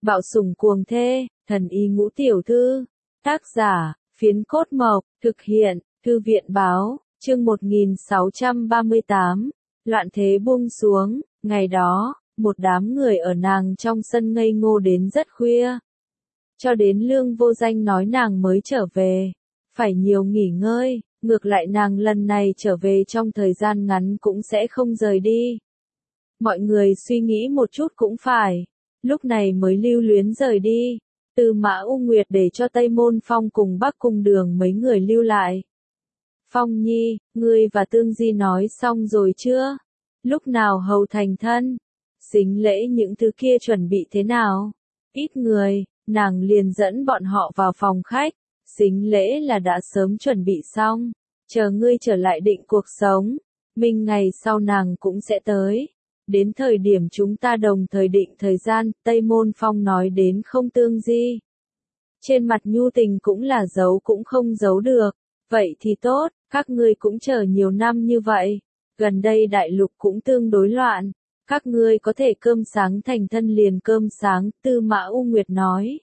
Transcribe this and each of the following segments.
Bạo sủng cuồng thê, thần y ngũ tiểu thư. Tác giả, Phiến Cốt Mộc, thực hiện, Thư viện báo, chương 1638. Loạn thế buông xuống, ngày đó, một đám người ở nàng trong sân ngây ngô đến rất khuya. Cho đến Lương Vô Danh nói nàng mới trở về, phải nhiều nghỉ ngơi, ngược lại nàng lần này trở về trong thời gian ngắn cũng sẽ không rời đi. Mọi người suy nghĩ một chút cũng phải, lúc này mới lưu luyến rời đi. Tư Mã U Nguyệt để cho Tây Môn Phong cùng Bắc Cung Đường mấy người lưu lại. Phong Nhi, ngươi và Tương Di nói xong rồi chưa? Lúc nào hầu thành thân? Sính lễ những thứ kia chuẩn bị thế nào? Ít người, nàng liền dẫn bọn họ vào phòng khách. Sính lễ là đã sớm chuẩn bị xong, chờ ngươi trở lại định cuộc sống. Minh ngày sau nàng cũng sẽ tới. Đến thời điểm chúng ta đồng thời định thời gian, Tây Môn Phong nói đến không Tương Di. Trên mặt nhu tình cũng là giấu cũng không giấu được. Vậy thì tốt, các ngươi cũng chờ nhiều năm như vậy. Gần đây đại lục cũng tương đối loạn. Các ngươi có thể cơm sáng thành thân liền cơm sáng, Tư Mã U Nguyệt nói.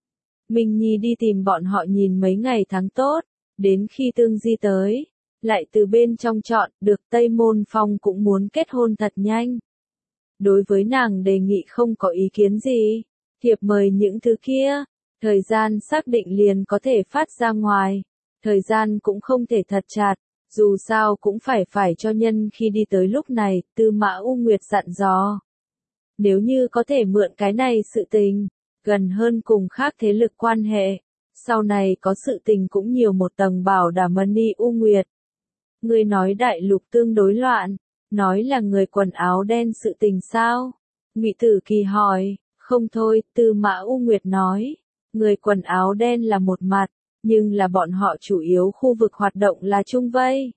Minh Nhi đi tìm bọn họ nhìn mấy ngày tháng tốt, đến khi Tương Di tới, lại từ bên trong chọn, được Tây Môn Phong cũng muốn kết hôn thật nhanh. Đối với nàng đề nghị không có ý kiến gì, thiệp mời những thứ kia, thời gian xác định liền có thể phát ra ngoài, thời gian cũng không thể thật chặt, dù sao cũng phải cho nhân khi đi tới lúc này, Tư Mã U Nguyệt dặn dò. Nếu như có thể mượn cái này sự tình, gần hơn cùng khác thế lực quan hệ, sau này có sự tình cũng nhiều một tầng bảo đảm Ni U Nguyệt. Ngươi nói đại lục tương đối loạn, nói là người quần áo đen sự tình sao? Ngụy Tử Kỳ hỏi, không thôi, Tư Mã U Nguyệt nói, người quần áo đen là một mặt, nhưng là bọn họ chủ yếu khu vực hoạt động là Trung Vây.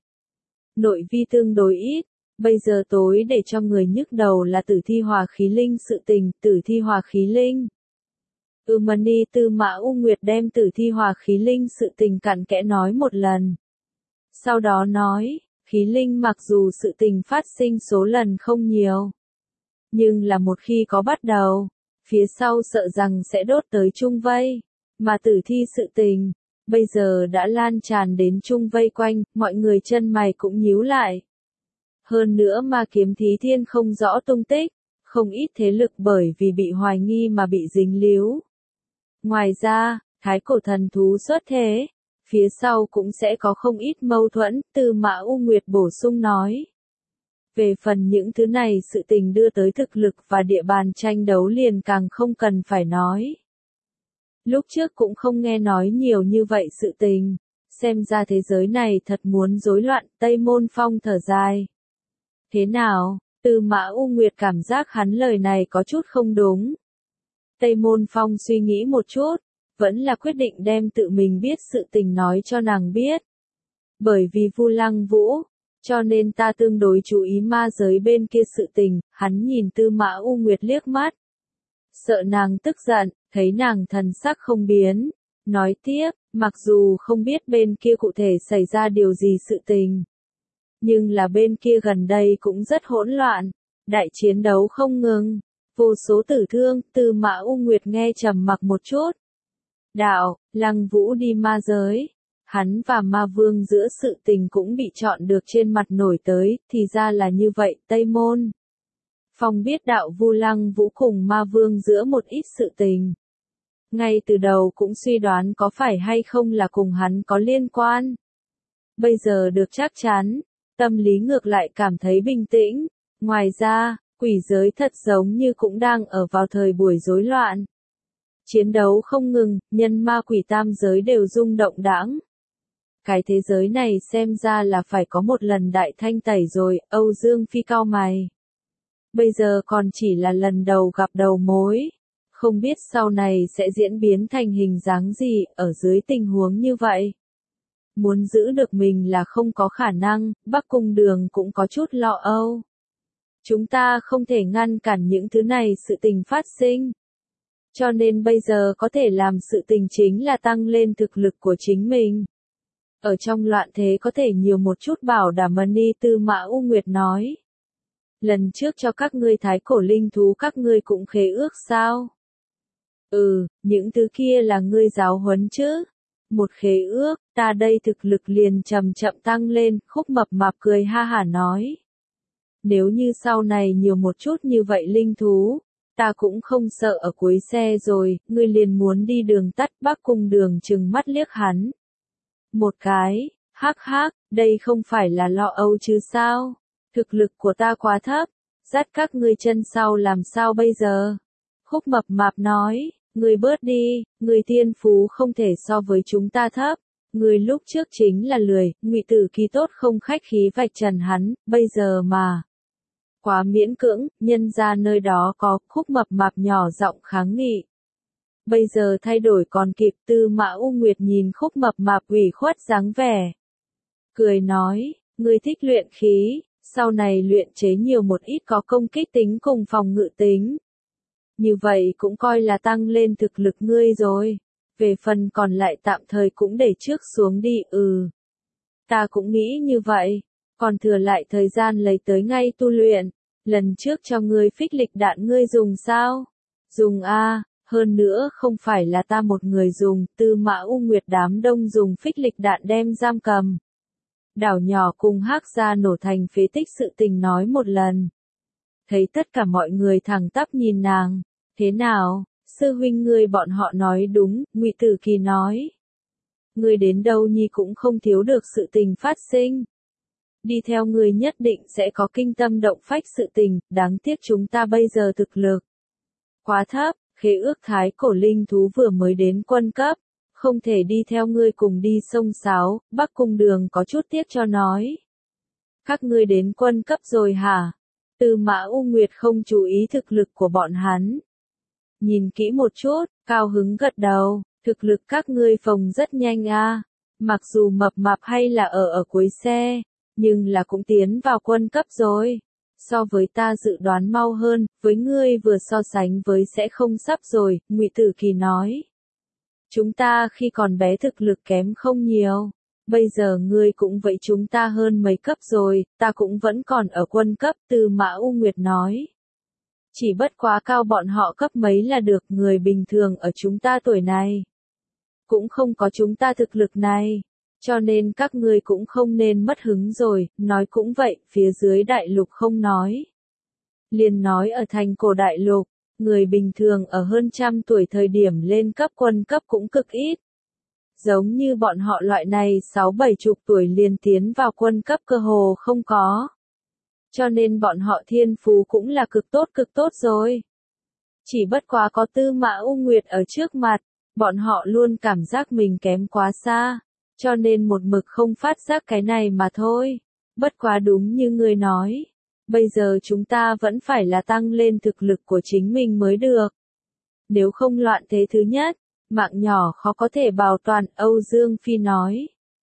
Nội vi tương đối ít, bây giờ tối để cho người nhức đầu là Tử Thi Hòa Khí Linh sự tình, Tử Thi Hòa Khí Linh. Ni Tư Mã U Nguyệt đem Tử Thi Hòa Khí Linh sự tình cặn kẽ nói một lần. Sau đó nói, khí linh mặc dù sự tình phát sinh số lần không nhiều, nhưng là một khi có bắt đầu, phía sau sợ rằng sẽ đốt tới Trung Vây, mà tử thi sự tình, bây giờ đã lan tràn đến Trung Vây quanh, mọi người chân mày cũng nhíu lại. Hơn nữa Ma Kiếm Thí Thiên không rõ tung tích, không ít thế lực bởi vì bị hoài nghi mà bị dính líu. Ngoài ra, Thái Cổ thần thú xuất thế, phía sau cũng sẽ có không ít mâu thuẫn, Tư Mã U Nguyệt bổ sung nói. Về phần những thứ này sự tình đưa tới thực lực và địa bàn tranh đấu liền càng không cần phải nói. Lúc trước cũng không nghe nói nhiều như vậy sự tình, xem ra thế giới này thật muốn rối loạn, Tây Môn Phong thở dài. Thế nào, Tư Mã U Nguyệt cảm giác hắn lời này có chút không đúng. Tây Môn Phong suy nghĩ một chút, vẫn là quyết định đem tự mình biết sự tình nói cho nàng biết. Bởi vì Vu Lăng Vũ, cho nên ta tương đối chú ý ma giới bên kia sự tình, hắn nhìn Tư Mã U Nguyệt liếc mắt. Sợ nàng tức giận, thấy nàng thần sắc không biến, nói tiếp, mặc dù không biết bên kia cụ thể xảy ra điều gì sự tình. Nhưng là bên kia gần đây cũng rất hỗn loạn, đại chiến đấu không ngừng, vô số tử thương, Tư Mã U Nguyệt nghe trầm mặc một chút. Đạo, Lăng Vũ đi ma giới, hắn và ma vương giữa sự tình cũng bị chọn được trên mặt nổi tới, thì ra là như vậy, Tây Môn Phong biết đạo Vu Lăng Vũ cùng ma vương giữa một ít sự tình. Ngay từ đầu cũng suy đoán có phải hay không là cùng hắn có liên quan. Bây giờ được chắc chắn, tâm lý ngược lại cảm thấy bình tĩnh, ngoài ra, quỷ giới thật giống như cũng đang ở vào thời buổi rối loạn. Chiến đấu không ngừng, nhân ma quỷ tam giới đều rung động đãng. Cái thế giới này xem ra là phải có một lần đại thanh tẩy rồi, Âu Dương Phi cau mày. Bây giờ còn chỉ là lần đầu gặp đầu mối. Không biết sau này sẽ diễn biến thành hình dáng gì, ở dưới tình huống như vậy. Muốn giữ được mình là không có khả năng, Bắc Cung Đường cũng có chút lo âu. Chúng ta không thể ngăn cản những thứ này sự tình phát sinh. Cho nên bây giờ có thể làm sự tình chính là tăng lên thực lực của chính mình. Ở trong loạn thế có thể nhiều một chút bảo đảm Ni Tư Mã U Nguyệt nói. Lần trước cho các ngươi thái cổ linh thú các ngươi cũng khế ước sao? Những thứ kia là ngươi giáo huấn chứ. Một khế ước, ta đây thực lực liền chậm chậm tăng lên, Khúc Mập Mạp cười ha hả nói. Nếu như sau này nhiều một chút như vậy linh thú, ta cũng không sợ ở cuối xe rồi, ngươi liền muốn đi đường tắt. Bắc Cung Đường trừng mắt liếc hắn. Một cái, hắc hắc, đây không phải là lo âu chứ sao? Thực lực của ta quá thấp, dắt các ngươi chân sau làm sao bây giờ? Khúc Mập Mạp nói, ngươi bớt đi, ngươi thiên phú không thể so với chúng ta thấp. Ngươi lúc trước chính là lười, Ngụy Tử Kỳ tốt không khách khí vạch trần hắn, bây giờ mà. Quá miễn cưỡng, nhân ra nơi đó có. Khúc Mập Mạp nhỏ giọng kháng nghị. Bây giờ thay đổi còn kịp. Tư Mã U Nguyệt nhìn Khúc Mập Mạp ủy khuất dáng vẻ. Cười nói, ngươi thích luyện khí, sau này luyện chế nhiều một ít có công kích tính cùng phòng ngự tính. Như vậy cũng coi là tăng lên thực lực ngươi rồi. Về phần còn lại tạm thời cũng để trước xuống đi. Ta cũng nghĩ như vậy. Còn thừa lại thời gian lấy tới ngay tu luyện. Lần trước cho ngươi phích lịch đạn ngươi dùng sao? Dùng a, hơn nữa không phải là ta một người dùng. Tư Mã U Nguyệt đám đông dùng phích lịch đạn đem giam cầm. Đảo nhỏ cùng Hắc Gia nổ thành phế tích sự tình nói một lần. Thấy tất cả mọi người thẳng tắp nhìn nàng. Thế nào, sư huynh ngươi bọn họ nói đúng, Ngụy Tử Kỳ nói. Ngươi đến đâu nhi cũng không thiếu được sự tình phát sinh. Đi theo ngươi nhất định sẽ có kinh tâm động phách sự tình, đáng tiếc chúng ta bây giờ thực lực quá thấp, khế ước thái cổ linh thú vừa mới đến quân cấp, không thể đi theo ngươi cùng đi sông sáo. Bắc Cung Đường có chút tiếc cho nói. Các ngươi đến quân cấp rồi hả? Tư Mã U Nguyệt không chú ý thực lực của bọn hắn. Nhìn kỹ một chút, cao hứng gật đầu, thực lực các ngươi phồng rất nhanh a. Mặc dù mập mạp hay là ở cuối xe, nhưng là cũng tiến vào quân cấp rồi. So với ta dự đoán mau hơn, với ngươi vừa so sánh với sẽ không sắp rồi, Ngụy Tử Kỳ nói. Chúng ta khi còn bé thực lực kém không nhiều. Bây giờ ngươi cũng vậy chúng ta hơn mấy cấp rồi, ta cũng vẫn còn ở quân cấp. Tư Mã U Nguyệt nói. Chỉ bất quá cao bọn họ cấp mấy là được, người bình thường ở chúng ta tuổi này. Cũng không có chúng ta thực lực này. Cho nên các ngươi cũng không nên mất hứng rồi, nói cũng vậy, phía dưới đại lục không nói. Liền nói ở thành cổ đại lục, người bình thường ở hơn 100 tuổi thời điểm lên cấp quân cấp cũng cực ít. Giống như bọn họ loại này 6-70 tuổi liền tiến vào quân cấp cơ hồ không có. Cho nên bọn họ thiên phú cũng là cực tốt rồi. Chỉ bất quá có Tư Mã U Nguyệt ở trước mặt, bọn họ luôn cảm giác mình kém quá xa, cho nên một mực không phát giác cái này mà thôi. Bất quá đúng như ngươi nói, bây giờ chúng ta vẫn phải là tăng lên thực lực của chính mình mới được. Nếu không loạn thế thứ nhất, mạng nhỏ khó có thể bảo toàn. Âu Dương Phi nói.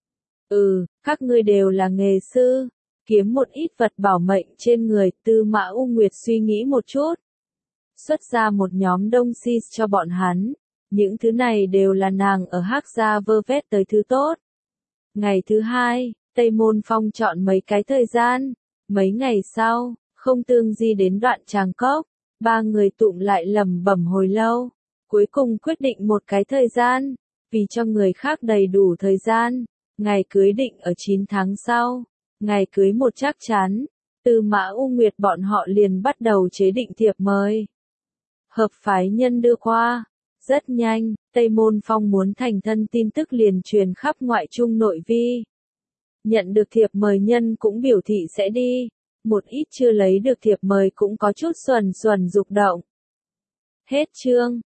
Các ngươi đều là nghề sư, kiếm một ít vật bảo mệnh trên người. Tư Mã U Nguyệt suy nghĩ một chút, xuất ra một nhóm đông si cho bọn hắn. Những thứ này đều là nàng ở Hắc Gia vơ vét tới thứ tốt. Ngày thứ hai, Tây Môn Phong chọn mấy cái thời gian. Mấy ngày sau, Không Tương Di đến Đoạn Tràng Cốc. Ba người tụm lại lẩm bẩm hồi lâu. Cuối cùng quyết định một cái thời gian. Vì cho người khác đầy đủ thời gian. Ngày cưới định ở 9 tháng sau. Ngày cưới một chắc chắn. Tư Mã U Nguyệt bọn họ liền bắt đầu chế định thiệp mời. Hợp phái nhân đưa qua. Rất nhanh, Tây Môn Phong muốn thành thân tin tức liền truyền khắp ngoại trung nội vi. Nhận được thiệp mời nhân cũng biểu thị sẽ đi. Một ít chưa lấy được thiệp mời cũng có chút xuẩn dục động. Hết chương.